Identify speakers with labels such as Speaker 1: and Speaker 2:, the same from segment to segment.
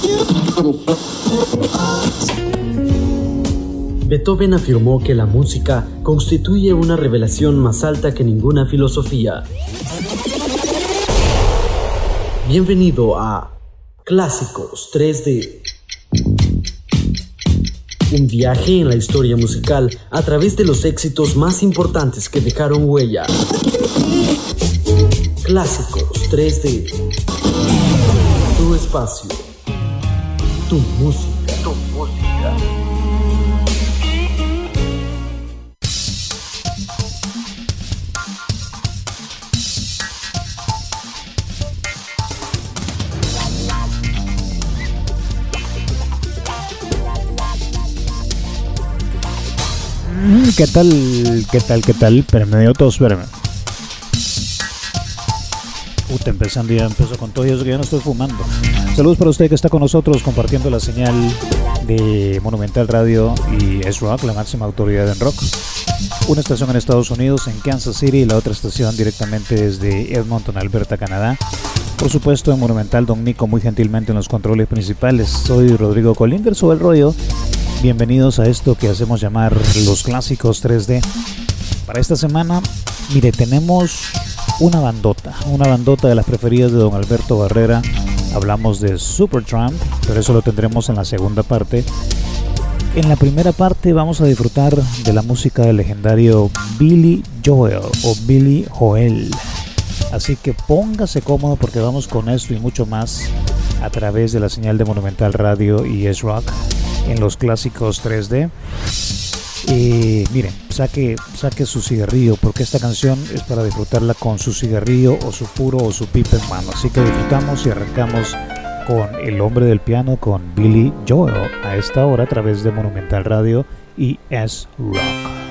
Speaker 1: Beethoven afirmó que la música constituye una revelación más alta que ninguna filosofía. Bienvenido a Clásicos 3D. Un viaje en la historia musical a través de los éxitos más importantes que dejaron huella. Clásicos 3D. Tu espacio. Tu música. Tu música.
Speaker 2: ¿Qué tal? Espérame, yo todo, espérame. Empezó con todo y eso que ya no estoy fumando. Saludos para usted que está con nosotros compartiendo la señal de Monumental Radio y S-Rock, la máxima autoridad en rock. Una estación en Estados Unidos, en Kansas City, y la otra estación directamente desde Edmonton, Alberta, Canadá. Por supuesto, en Monumental, Don Nico muy gentilmente en los controles principales. Soy Rodrigo Colinger, sobre el rollo. Bienvenidos a esto que hacemos llamar los Clásicos 3D. Para esta semana, mire, tenemos una bandota de las preferidas de Don Alberto Barrera. Hablamos de Supertramp, pero eso lo tendremos en la segunda parte. En la primera parte vamos a disfrutar de la música del legendario Billy Joel o Billy Joel. Así que póngase cómodo porque vamos con esto y mucho más a través de la señal de Monumental Radio y S-Rock en los Clásicos 3D. Miren, saque su cigarrillo porque esta canción es para disfrutarla con su cigarrillo o su puro o su pipa en mano. Así que disfrutamos y arrancamos con el hombre del piano, con Billy Joel, a esta hora a través de Monumental Radio y S-Rock.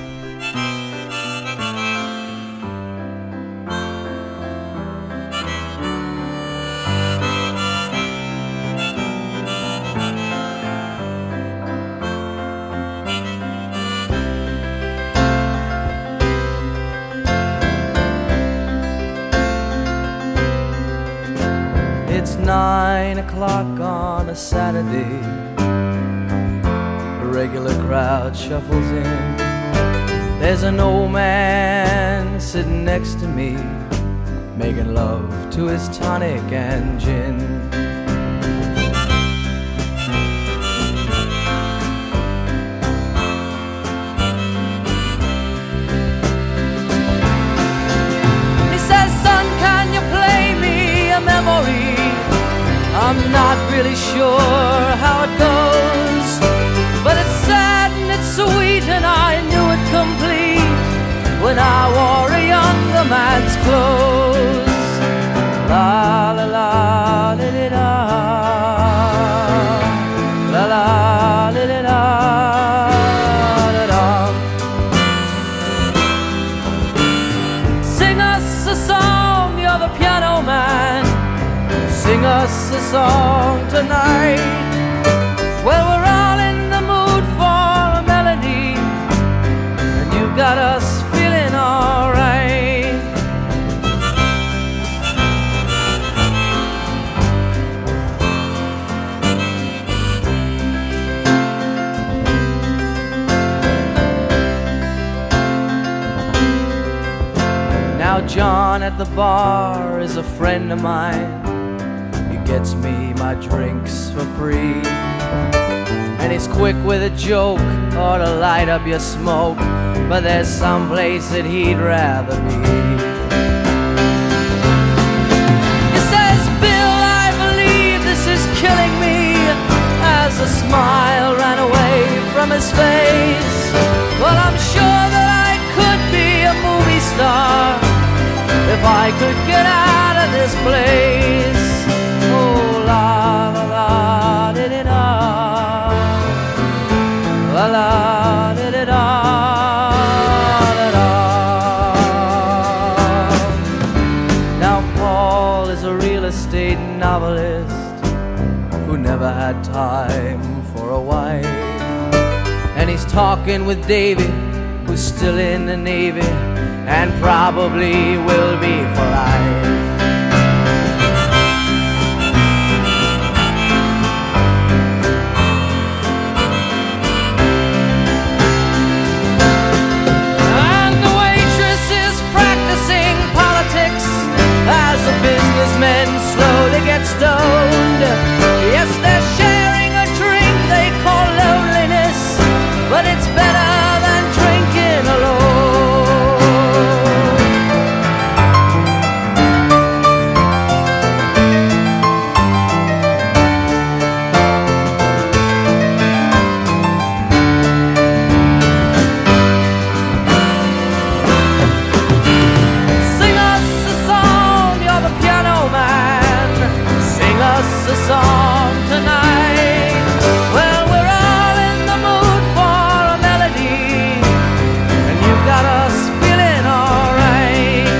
Speaker 3: It's 9 o'clock on a Saturday. The regular crowd shuffles in. There's an old man sitting next to me, making love to his tonic and gin. He says, son, can you play me a memory? I'm not really sure how it goes, but it's sad and it's sweet, and I knew it complete when I wore a younger man's clothes. La la la li li da, la la li li da da da. Sing us a song, you're the piano man. Sing us a song tonight. Well, we're all in the mood for a melody, and you've got us feeling alright. Now John at the bar is a friend of mine. Gets me my drinks for free, and he's quick with a joke or to light up your smoke, but there's some place that he'd rather be. He says, Bill, I believe this is killing me, as a smile ran away from his face. Well, I'm sure that I could be a movie star if I could get out of this place. Oh, la la la di di da, la la di di da da da. Now Paul is a real estate novelist who never had time for a wife, and he's talking with Davy, who's still in the Navy and probably will be for life. get stoned. Yes, they're sharing a drink they call loneliness, but it's better than drinking alone. A song tonight. Well, we're all in the mood for a melody, and you've got us feeling alright.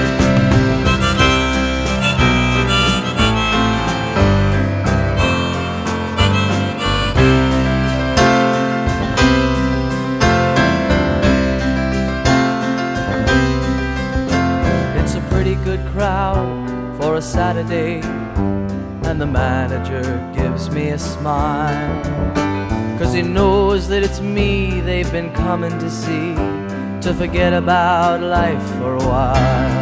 Speaker 3: It's a pretty good crowd for a Saturday, and the manager gives me a smile, 'cause he knows that it's me they've been coming to see, to forget about life for a while.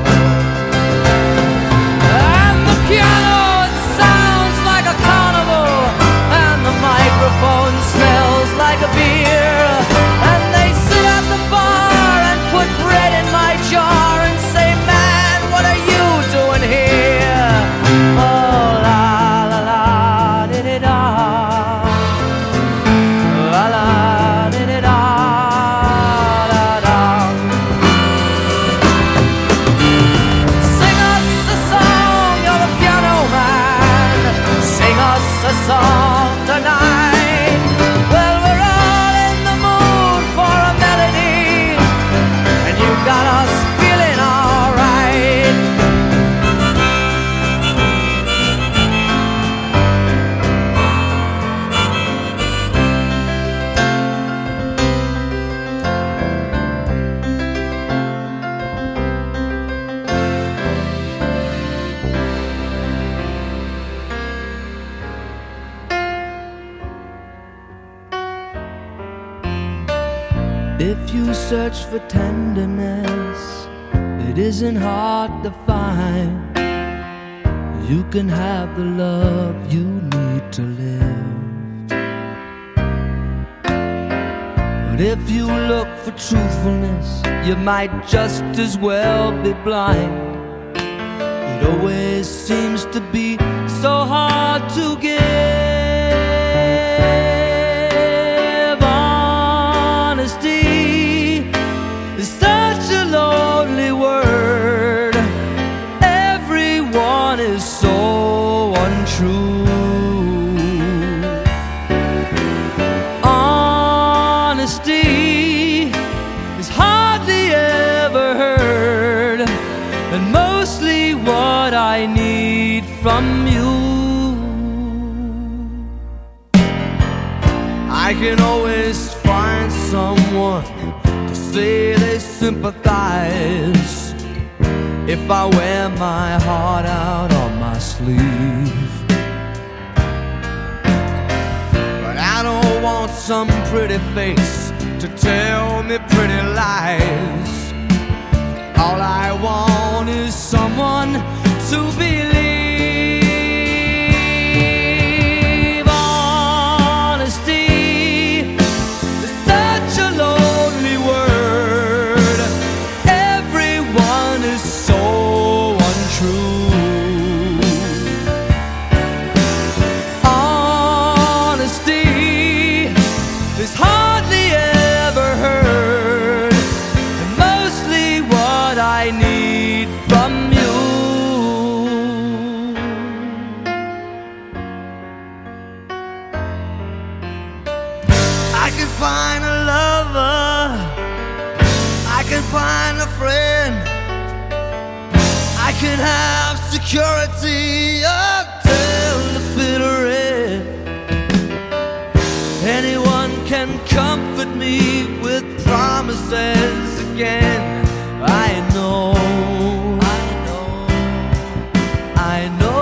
Speaker 3: And the piano, it sounds like a carnival, and the microphone smells like a beer, and they sit at the bar and put bread in my jar and say, man, what are you doing here? Oh, la la la di di da, la la di di da, da da. Sing us a song, you're the piano man. Sing us a song tonight. Well, we're all in the mood for a melody, and you've got us feeling alright. If you search for tenderness, it isn't hard to find. You can have the love you need to live. But if you look for truthfulness, you might just as well be blind. It always seems to be so hard to give. It's such a lonely word. Everyone is so untrue. Honesty is hardly ever heard, and mostly what I need from you. I can always find someone to say they sympathize if I wear my heart out on my sleeve. But I don't want some pretty face to tell me pretty lies. All I want is someone to believe. Find a lover, I can find a friend, I can have security until the bitter end. Anyone can comfort me with promises again. I know, I know, I know.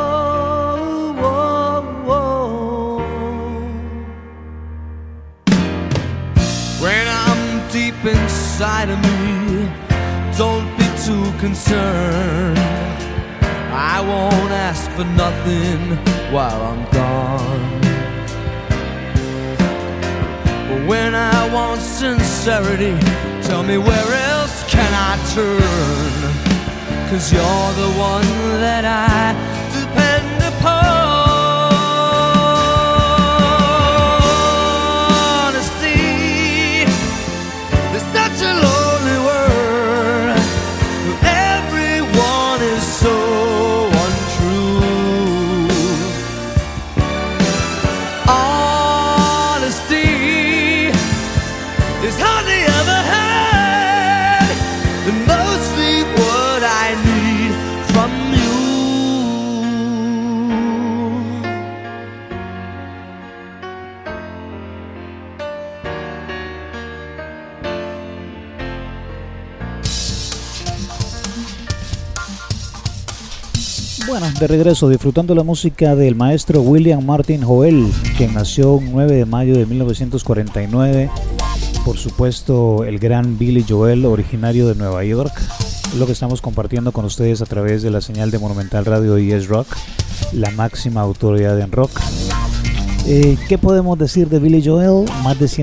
Speaker 3: When I'm deep inside of me, don't be too concerned. I won't ask for nothing while I'm gone. But when I want sincerity, tell me where else can I turn? 'Cause you're the one that I depend upon.
Speaker 2: Bueno, de regreso, disfrutando la música del maestro William Martin Joel, quien nació un 9 de mayo de 1949. Por supuesto, el gran Billy Joel, originario de Nueva York. Es lo que estamos compartiendo con ustedes a través de la señal de Monumental Radio y Es Rock, la máxima autoridad en rock. ¿Qué podemos decir de Billy Joel? Más de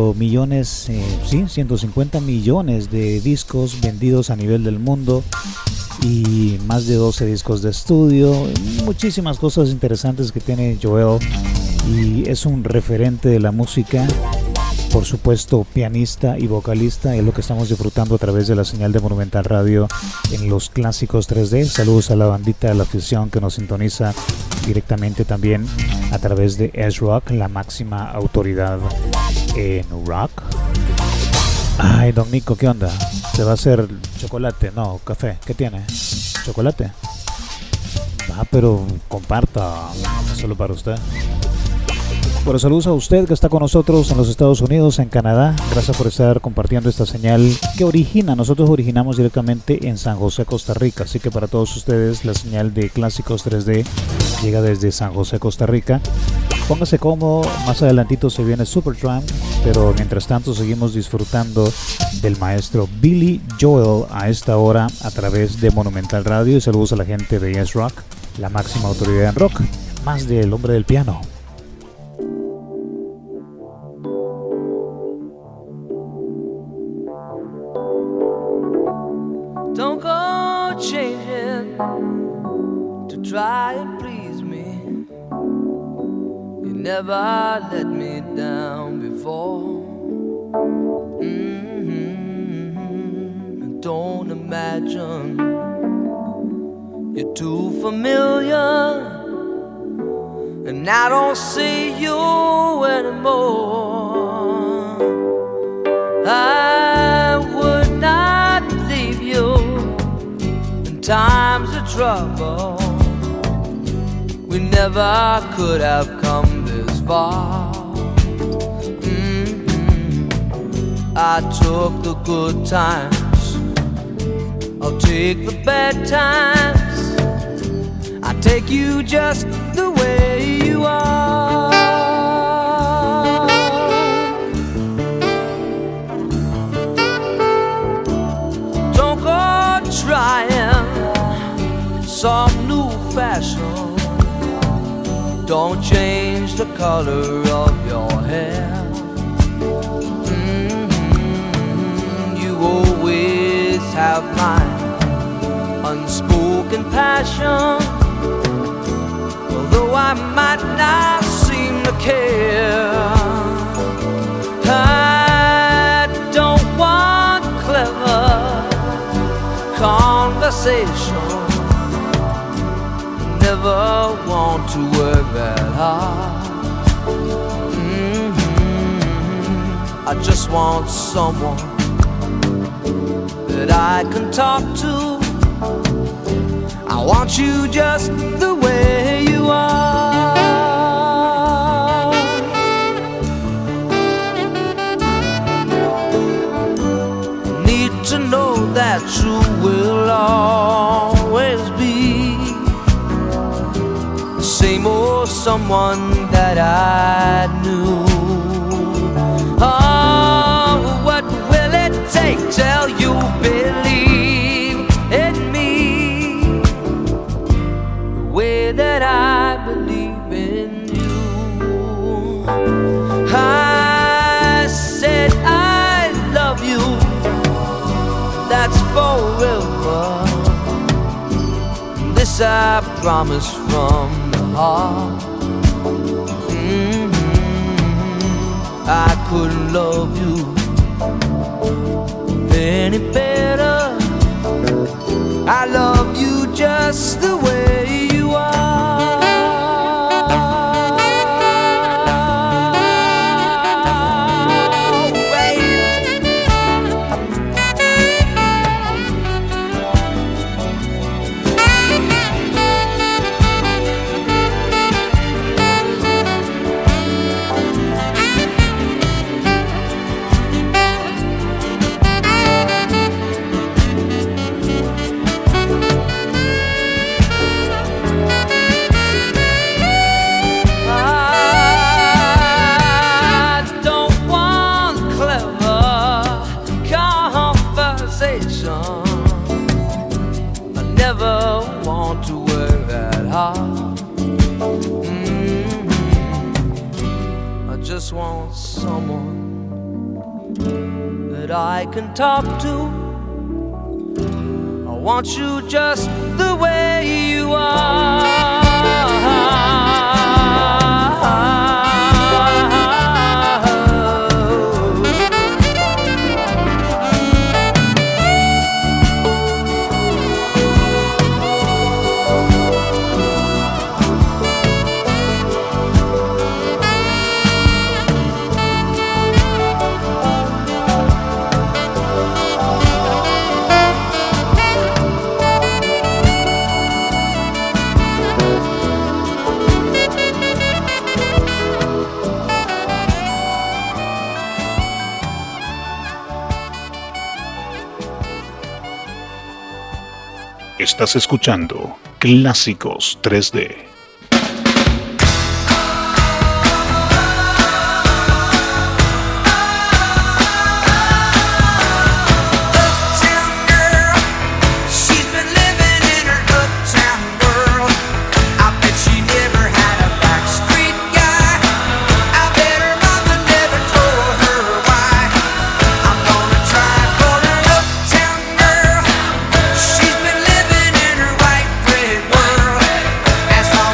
Speaker 2: 150 millones de discos vendidos a nivel del mundo y más de 12 discos de estudio, muchísimas cosas interesantes que tiene Joel, y es un referente de la música. Por supuesto, pianista y vocalista, es lo que estamos disfrutando a través de la señal de Monumental Radio en los clásicos 3D. Saludos a la bandita de la afición que nos sintoniza directamente también a través de S-Rock, la máxima autoridad en rock. Ay, don Nico, ¿qué onda? ¿Se va a hacer chocolate? No, café. ¿Qué tiene? ¿Chocolate? Va, pero comparta, no solo para usted. Bueno, saludos a usted que está con nosotros en los Estados Unidos, en Canadá. Gracias por estar compartiendo esta señal que nosotros originamos directamente en San José, Costa Rica. Así que para todos ustedes la señal de Clásicos 3D llega desde San José, Costa Rica. Póngase cómodo, más adelantito se viene Supertramp, pero mientras tanto seguimos disfrutando del maestro Billy Joel a esta hora a través de Monumental Radio. Y saludos a la gente de Yes Rock, la máxima autoridad en rock, más del hombre del piano.
Speaker 3: Don't go changing to try and please me. You never let me down before. Don't imagine you're too familiar, and I don't see you anymore. I would not leave you in times of trouble. We never could have come this far. I took the good times, I'll take the bad times. I take you just the way you are. Don't go trying some new fashion. Don't change the color of your hair. You always have my unspoken passion. Although I might not seem to care, I don't want clever conversation. Never want to work that hard. I just want someone that I can talk to. I want you just the way you are. Need to know that you will always be the same old someone that I knew. Oh, what will it take till you believe in me the way that believe in you. I said I love you, that's forever. This I promise from the heart. I couldn't love you any better. I love you just the way you are. Want someone that I can talk to. I want you just the way you are.
Speaker 4: Estás escuchando Clásicos 3D.
Speaker 5: As long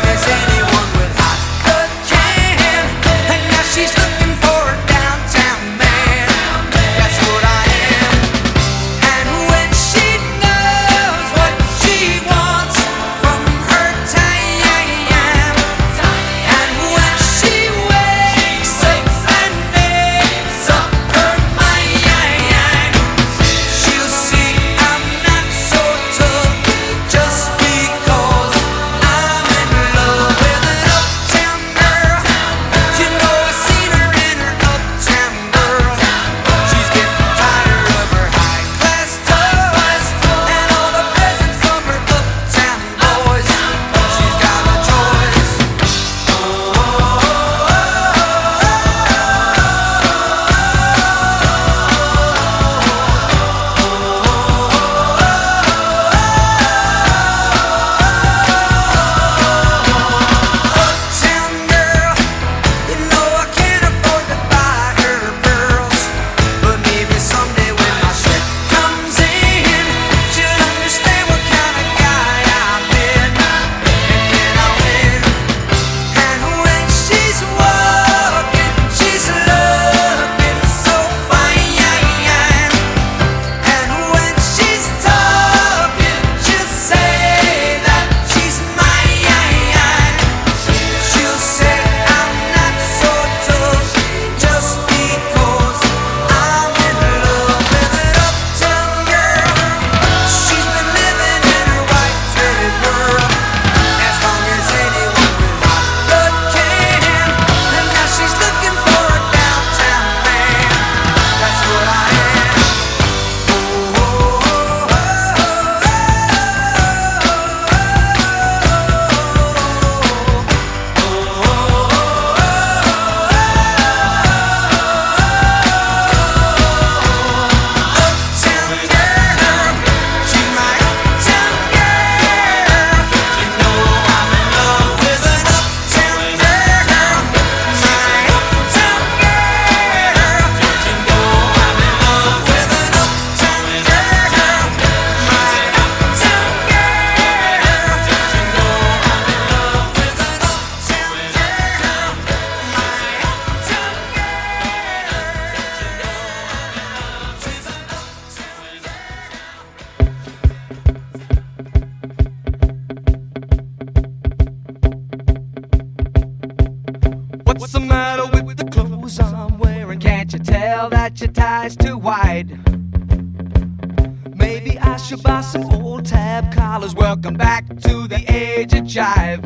Speaker 3: What's the matter with the clothes I'm wearing? Can't you tell that your tie's too wide? Maybe I should buy some old tab collars. Welcome back to the age of jive.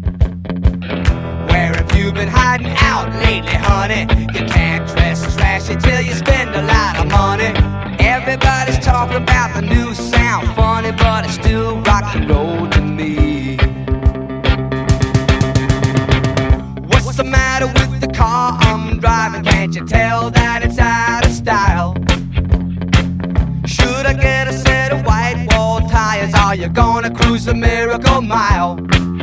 Speaker 3: Where have you been hiding out lately, honey? You can't dress trashy till you spend a lot of money. Everybody's talking about the new sound, funny, but it's still rock and roll to me. What's the matter with the car I'm driving? Can't you tell that it's out of style? Should I get a set of white wall tires? Are you gonna cruise the Miracle Mile?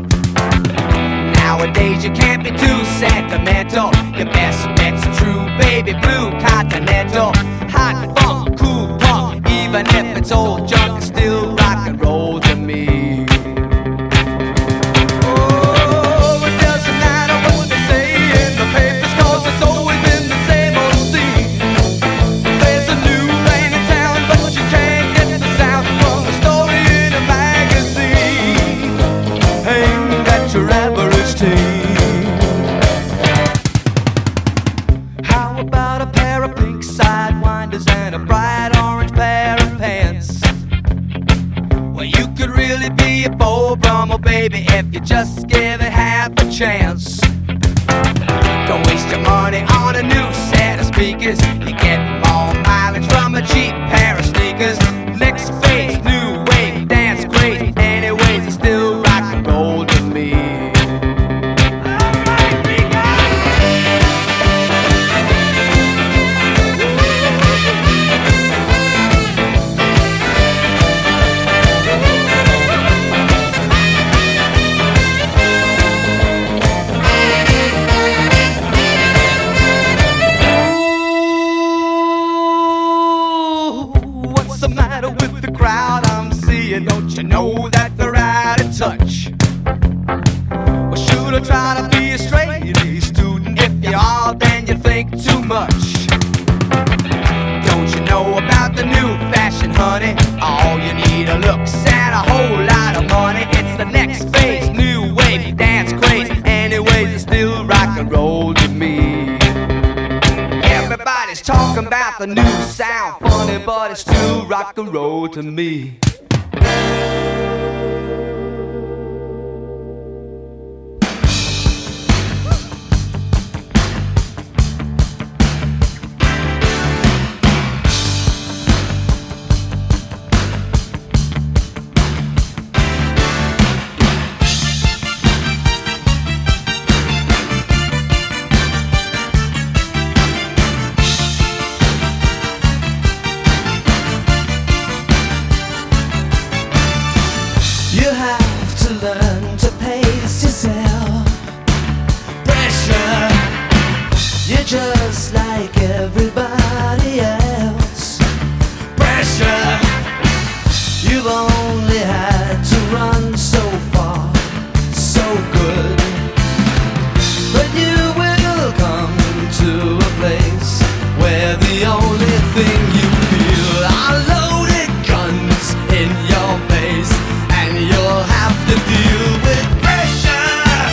Speaker 3: Nowadays you can't be too sentimental. Your best bet's a true baby blue Continental. Hot funk, cool punk, even if it's old junk, it's still rock and roll to me. Oh, it doesn't matter what they say in the papers, 'cause it's always been the same old scene. There's a new rain in town, but you can't get the sound from a story in a magazine aimed at your average teen. How about a pair of pink sidewinders and a bright orange pair of pants? Well, you could really be a Beau Brummel, baby, if you just give it half a chance. Don't waste your money on a new set of speakers. You get more mileage from a cheap pair of sneakers. Next phase, new wave, dance great. Anyways, it's still rock and roll to me. What's the matter with the crowd I'm seeing? Don't you know that they're out of touch? Well, should I try to be a straight A student? If you are, then you think too much. Don't you know about the new fashion, honey? All you need are looks and a whole lot of money. It's the next phase, new wave, dance craze. Anyways, it's still rock and roll to me. Everybody's talking about the new sound, funny, but it's still rock and roll to me. You have to learn to pace yourself. Pressure, you're just like everybody else. Pressure, you've only had to run so far, so good. But you will come to a place where the only thing you feel are loaded guns in your face. You'll have to deal with pressure.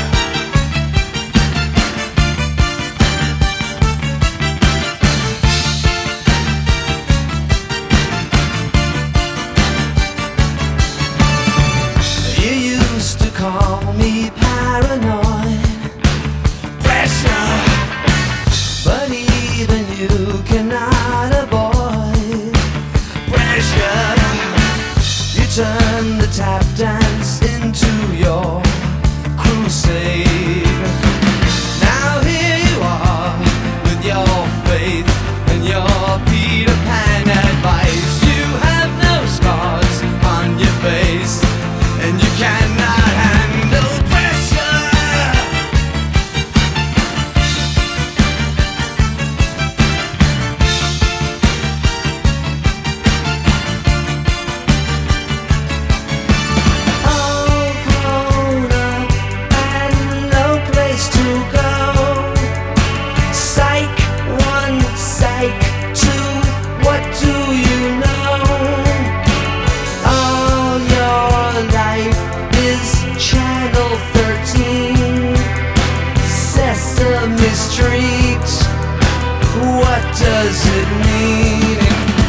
Speaker 3: does it mean?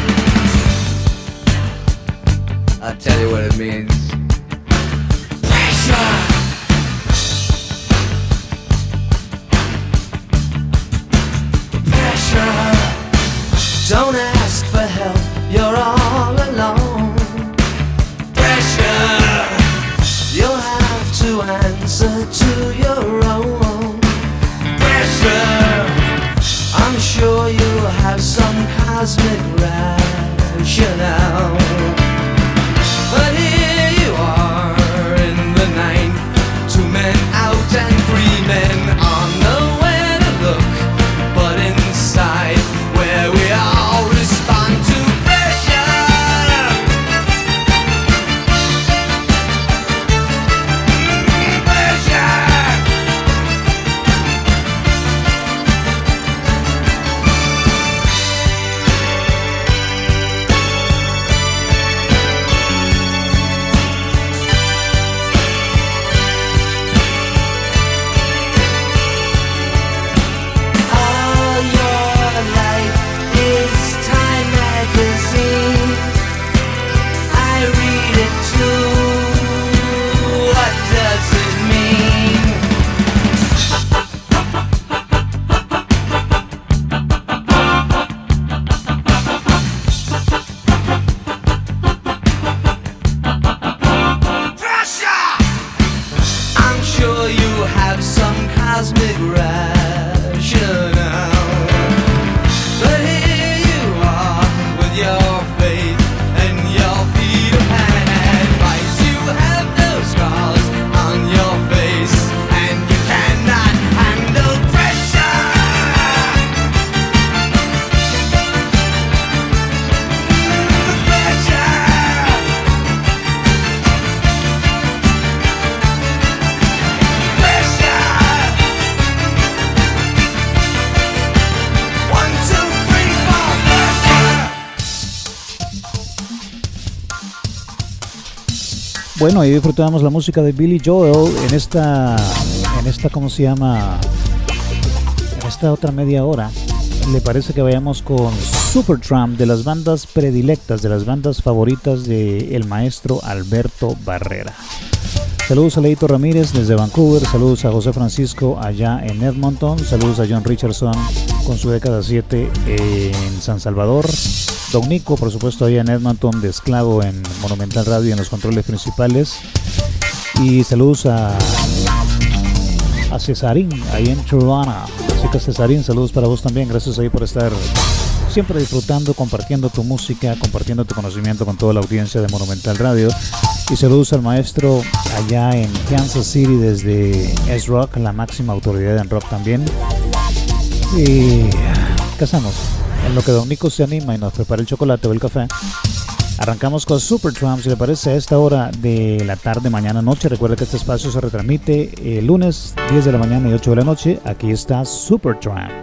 Speaker 3: I'll tell you what it means. Pressure. Pressure. Don't ask for help, you're all alone. Pressure. You'll have to answer to your own. Pressure. I'm sure you'll have some cosmic rationale. But here you are in the ninth, 2 men out and 3 men on. Nowhere to look but inside, where we all respond to pressure. Pressure.
Speaker 2: Bueno, ahí disfrutamos la música de Billy Joel en esta, ¿cómo se llama? En esta otra media hora. ¿Le parece que vayamos con Supertramp, de las bandas predilectas, de las bandas favoritas del maestro Alberto Barrera? Saludos a Leito Ramírez desde Vancouver, saludos a José Francisco allá en Edmonton, saludos a John Richardson con su década 7 en San Salvador, Don Nico, por supuesto, allá en Edmonton, de esclavo en Monumental Radio en los controles principales, y saludos a Cesarín ahí en Toronto. Así que Cesarín, saludos para vos también, gracias ahí por estar siempre disfrutando, compartiendo tu música, compartiendo tu conocimiento con toda la audiencia de Monumental Radio. Y saludos al maestro allá en Kansas City desde S-Rock, la máxima autoridad en rock también. Y ¿qué hacemos? En lo que Don Nico se anima y nos prepara el chocolate o el café, arrancamos con Supertramp, si le parece, a esta hora de la tarde, mañana, noche. Recuerda que este espacio se retransmite lunes 10 de la mañana y 8 de la noche. Aquí está Supertramp.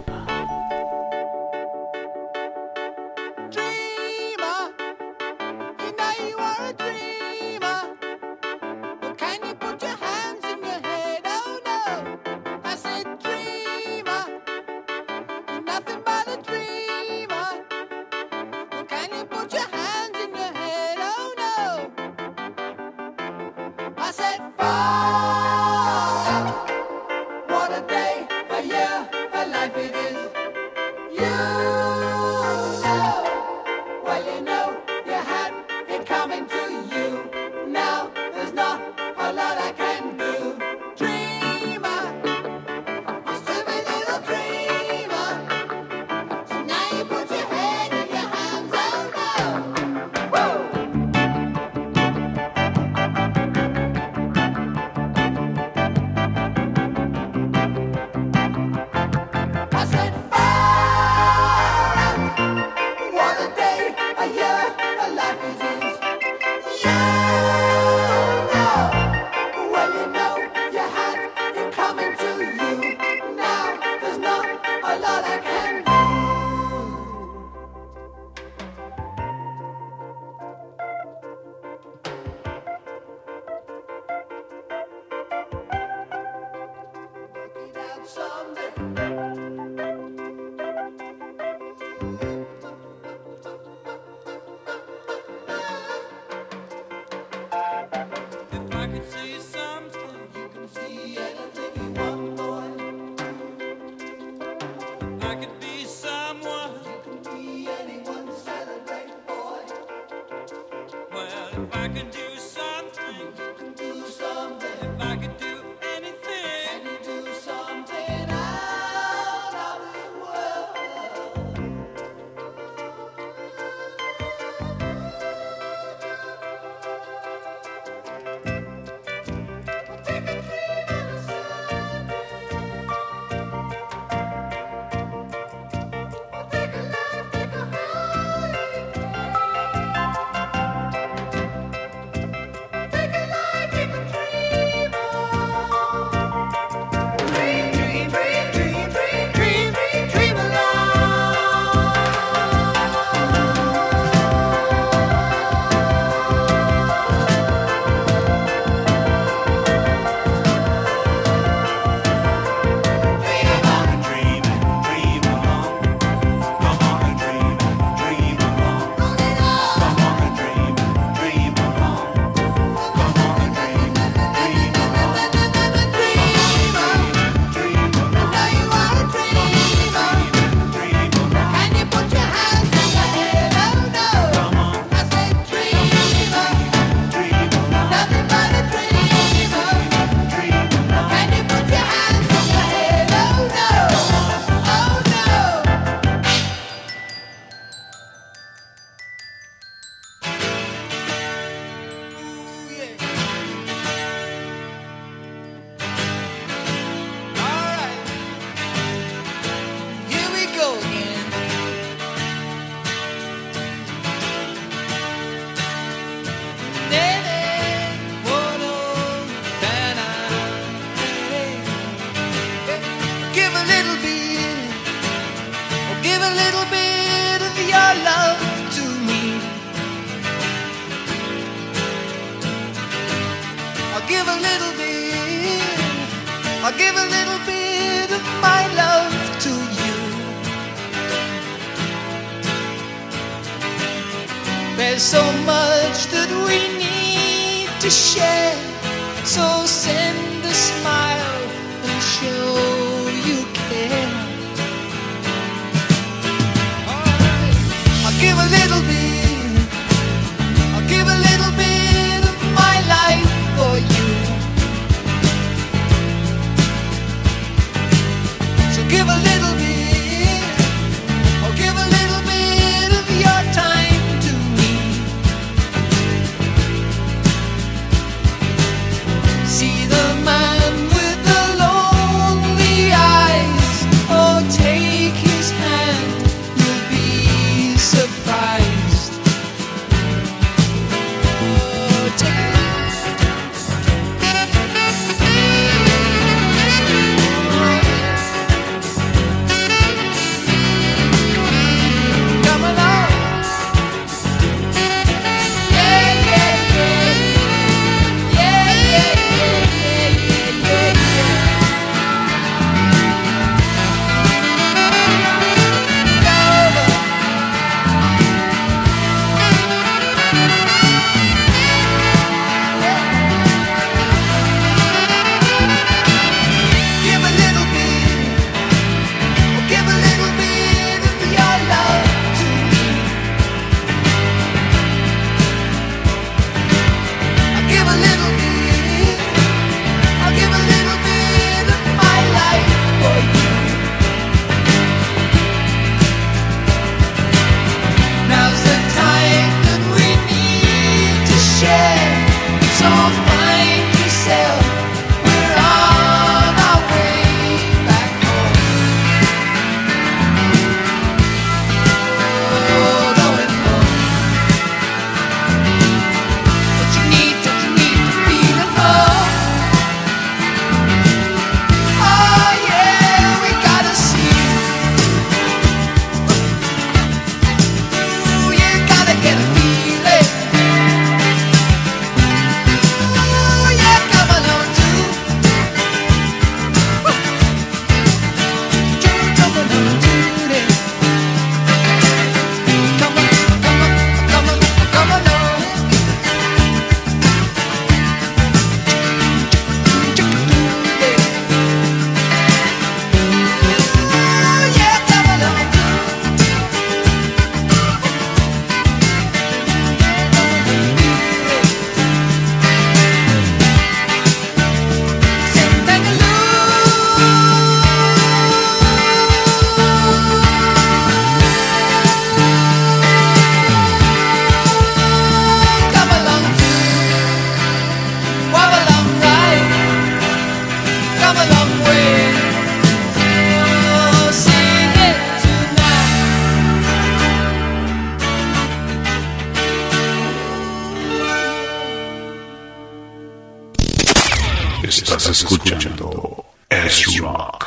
Speaker 4: Estás escuchando S-Rock.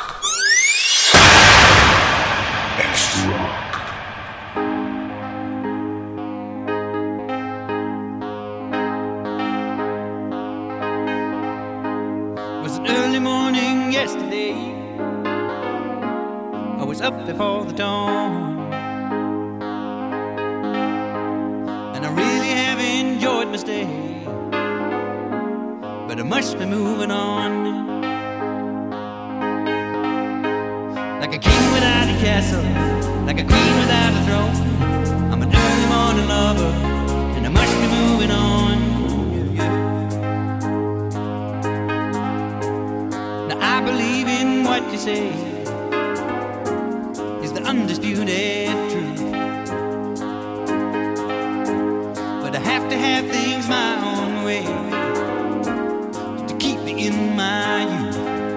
Speaker 4: S-Rock.
Speaker 5: It was an early morning yesterday. I was up before the dawn, and I really have enjoyed my stay, but I must be moving on. Like a king without a castle, like a queen without a throne, I'm an early morning lover, and I must be moving on. Yeah, yeah. Now I believe in what you say is the undisputed truth, but I have to have things my own way to keep me in my youth.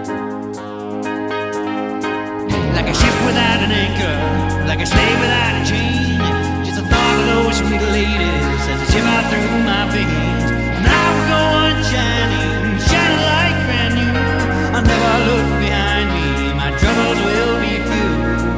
Speaker 5: Like a ship without an anchor, like a slave without a chain, just the thought of those sweet ladies as they shiver through my veins. And I will go on shining, shining like brand new. I'll never look behind me, my troubles will be few.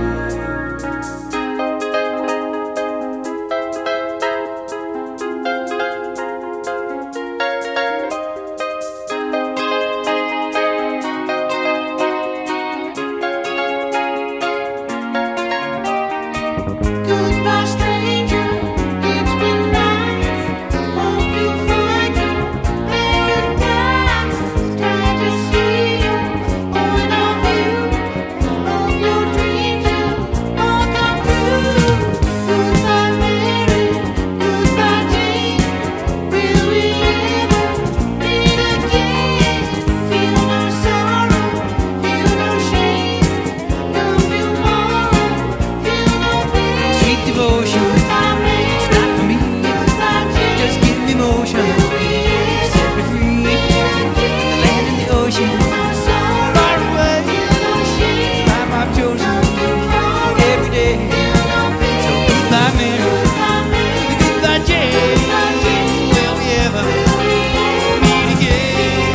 Speaker 6: Goodbye, stranger. It's been nice. Hope you find your paradise. Glad to see you. Point of view. Hope your dreams will all come true. Goodbye, Mary. Goodbye, Jane. Will we ever meet again? Feel no sorrow. Feel no shame. No tomorrow. Feel no pain.
Speaker 5: Sweet devotion, it's not for me. Just give me motion, set me free. The land and the ocean, far away. Life I've chosen every day. So goodbye, Mary. Goodbye, Jane. Will we ever meet again?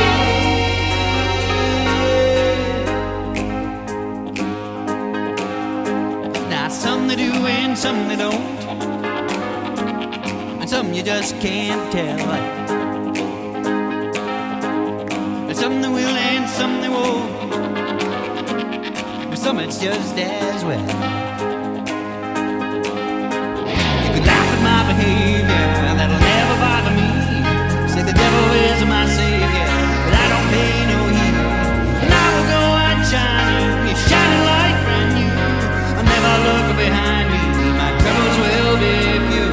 Speaker 5: Now some they do and some they don't, and some you just can't tell. And some they will and some they won't, but some it's just as well. You could laugh at my behavior, that'll never bother me. Say the devil is my savior, but I don't pay no heed. And I will go on shining, it's shining like brand new. I'll never look behind me, my troubles will be few.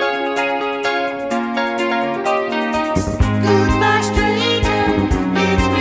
Speaker 6: Goodbye, stranger. It's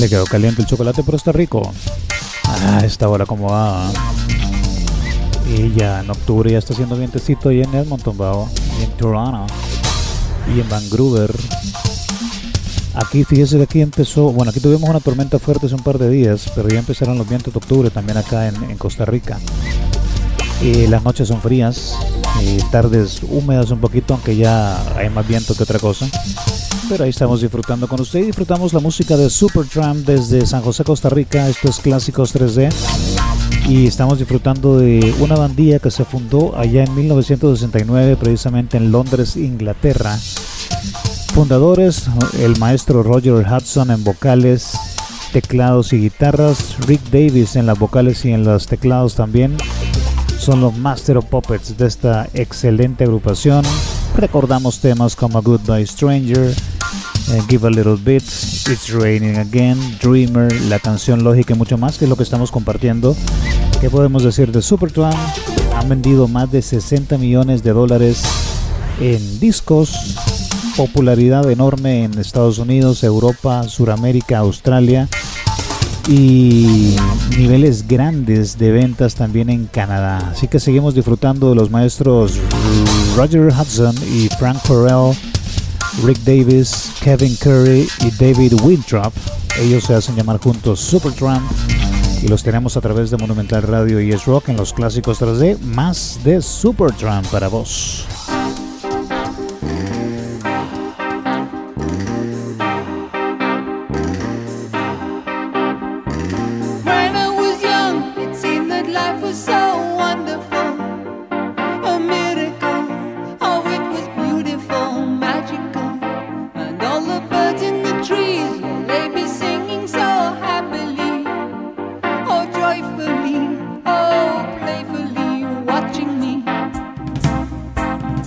Speaker 2: Le quedó caliente el chocolate, pero está rico. Esta hora como va. Y ya en octubre ya está haciendo vientecito ahí en Edmonton, ¿va? Y en Toronto. Y en Vancouver. Aquí, fíjese que aquí empezó, bueno, aquí tuvimos una tormenta fuerte hace un par de días, pero ya empezaron los vientos de octubre también acá en Costa Rica. Las noches son frías, tardes húmedas un poquito, aunque ya hay más viento que otra cosa. Pero ahí estamos disfrutando con usted. Disfrutamos la música de Supertramp desde San José, Costa Rica. Esto es Clásicos 3D. Y estamos disfrutando de una bandilla que se fundó allá en 1969, precisamente en Londres, Inglaterra. Fundadores, el maestro Roger Hudson en vocales, teclados y guitarras, Rick Davis en las vocales y en los teclados también. Son los Master of Puppets de esta excelente agrupación. Recordamos temas como Goodbye Stranger, Give a Little Bit, It's Raining Again, Dreamer, la canción Lógica y mucho más, que es lo que estamos compartiendo. ¿Qué podemos decir de Supertramp? Han vendido más de 60 millones de dólares en discos, popularidad enorme en Estados Unidos, Europa, Suramérica, Australia y niveles grandes de ventas también en Canadá. Así que seguimos disfrutando de los maestros Roger Hudson y Frank Farrell, Rick Davis, Kevin Curry y David Winthrop. Ellos se hacen llamar juntos Supertramp y los tenemos a través de Monumental Radio y Es Rock en los Clásicos 3D. Más de Supertramp para vos.
Speaker 6: When I was young, it seemed that life was so wonderful, a miracle. Oh, it was beautiful, magical, and all the birds in the trees, well, they be singing so happily, oh, joyfully, oh, playfully, watching me.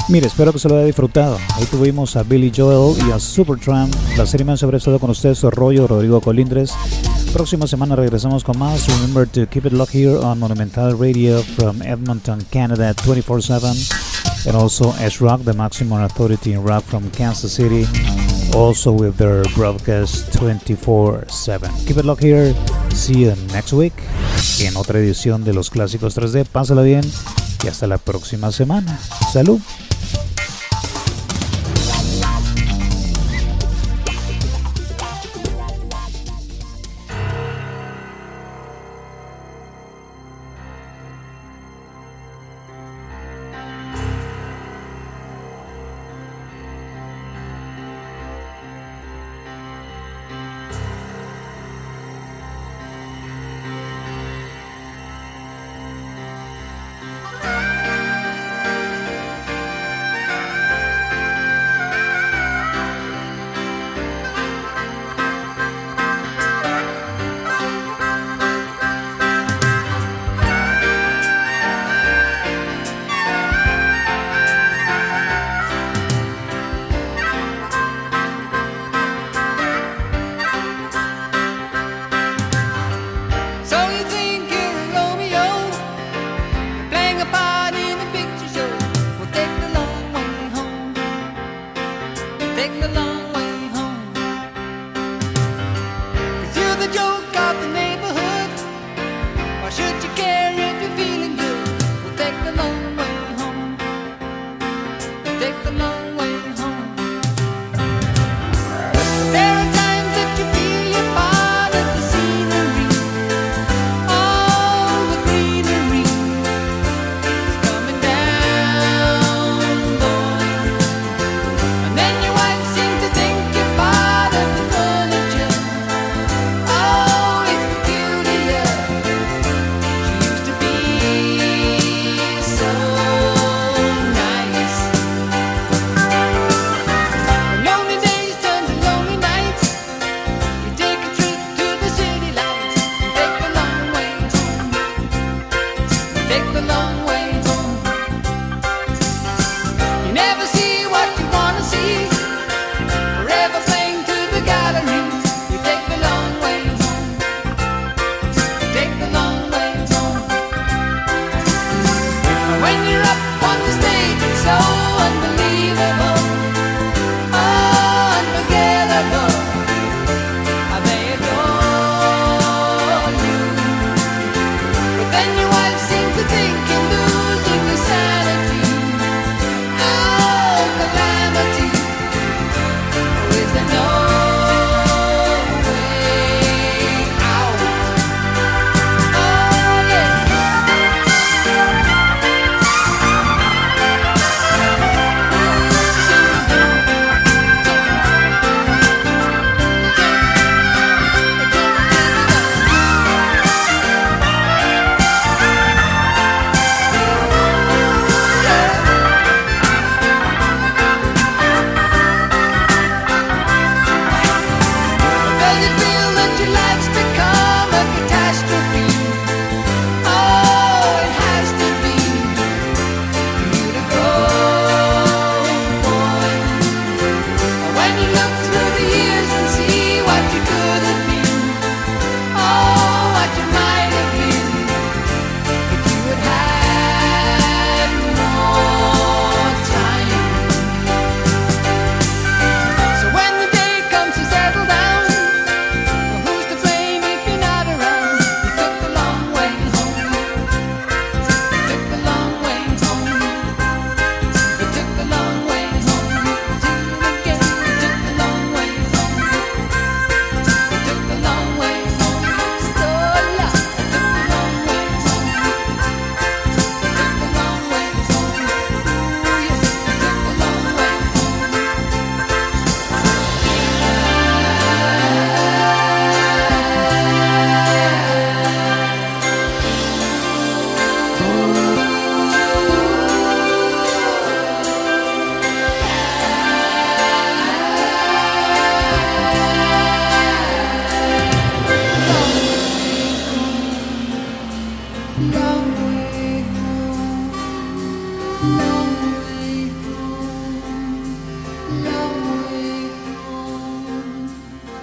Speaker 2: Mire, espero que se lo haya disfrutado. Ahí tuvimos a Billy Joel y a Supertramp. La serie más habrá estado con ustedes, su rollo Rodrigo Colindres. Próxima semana regresamos con más. Remember to keep it locked here on Monumental Radio from Edmonton, Canada, 24/7. And also S-Rock, the maximum authority in rock from Kansas City. Also with their broadcast 24/7. Keep it locked here. See you next week en otra edición de los clásicos 3D. Pásala bien y hasta la próxima semana. Salud.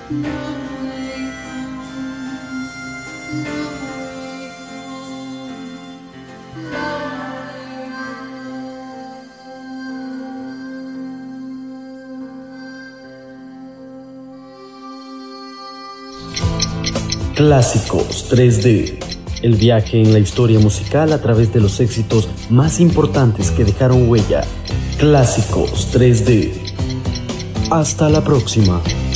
Speaker 1: Clásicos 3D. El viaje en la historia musical a través de los éxitos más importantes que dejaron huella. Clásicos 3D. Hasta la próxima.